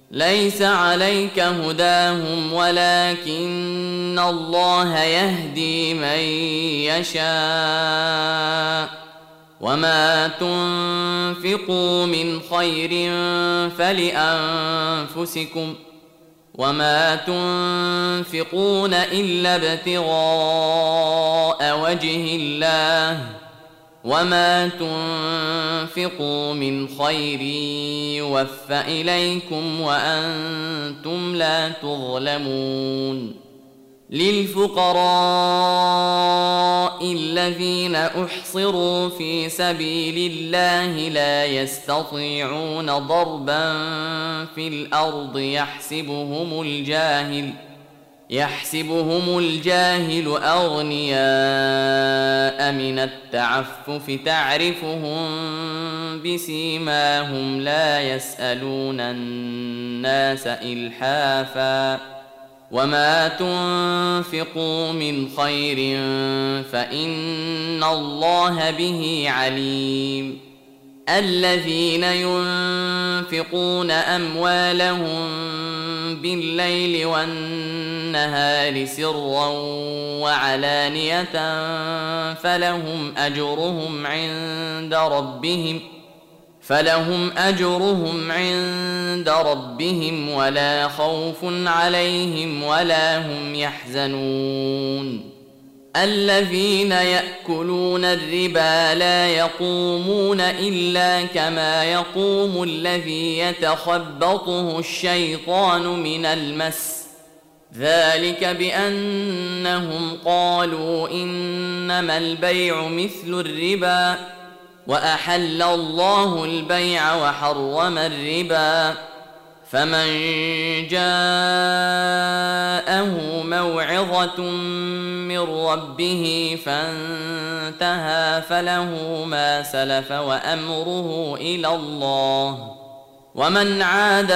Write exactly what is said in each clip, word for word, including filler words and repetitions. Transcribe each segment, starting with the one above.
ليس عليك هداهم ولكن الله يهدي من يشاء وما تنفقوا من خير فلأنفسكم وما تنفقون إلا ابتغاء وجه الله وما تنفقوا من خير يوف إليكم وأنتم لا تظلمون للفقراء الذين أحصروا في سبيل الله لا يستطيعون ضربا في الأرض يحسبهم الجاهل يحسبهم الجاهل أغنياء من التعفف تعرفهم بسيماهم لا يسألون الناس إلحافا وما تنفقوا من خير فإن الله به عليم الذين ينفقون أموالهم بالليل والنهار سرا وعلانية فلهم أجرهم عند ربهم فلهم أجرهم عند ربهم ولا خوف عليهم ولا هم يحزنون الذين يأكلون الربا لا يقومون إلا كما يقوم الذي يتخبطه الشيطان من المس ذلك بأنهم قالوا إنما البيع مثل الربا وأحل الله البيع وحرم الربا فمن جاءه موعظة من ربه فانتهى فله ما سلف وأمره إلى الله ومن عاد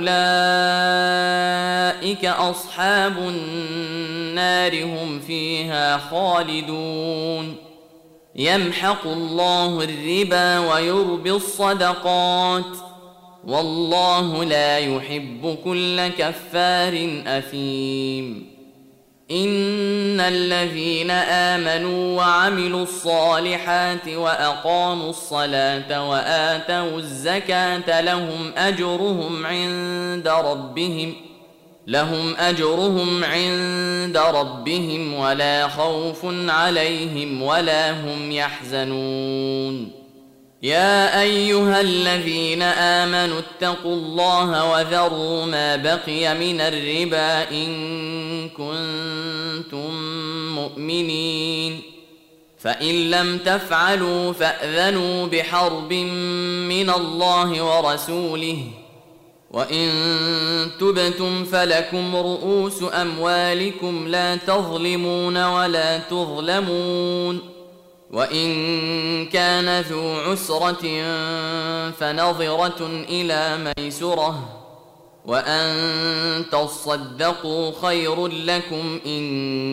فأولئك أصحاب النار هم فيها خالدون يمحق الله الربا ويربي الصدقات والله لا يحب كل كفار أثيم إن الذين آمنوا وعملوا الصالحات وأقاموا الصلاة وآتوا الزكاة لهم أجرهم عند ربهم لهم أجرهم عند ربهم ولا خوف عليهم ولا هم يحزنون يا أيها الذين آمنوا اتقوا الله وذروا ما بقي من الربا إن كنتم مؤمنين فإن لم تفعلوا فأذنوا بحرب من الله ورسوله وإن تبتم فلكم رؤوس أموالكم لا تظلمون ولا تظلمون وإن كان ذو عسرة فنظرة إلى ميسرة وأن تصدقوا خير لكم إن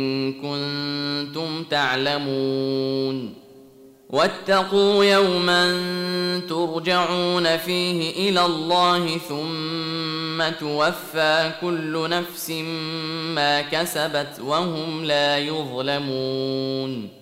كنتم تعلمون واتقوا يوما ترجعون فيه إلى الله ثم توفى كل نفس ما كسبت وهم لا يظلمون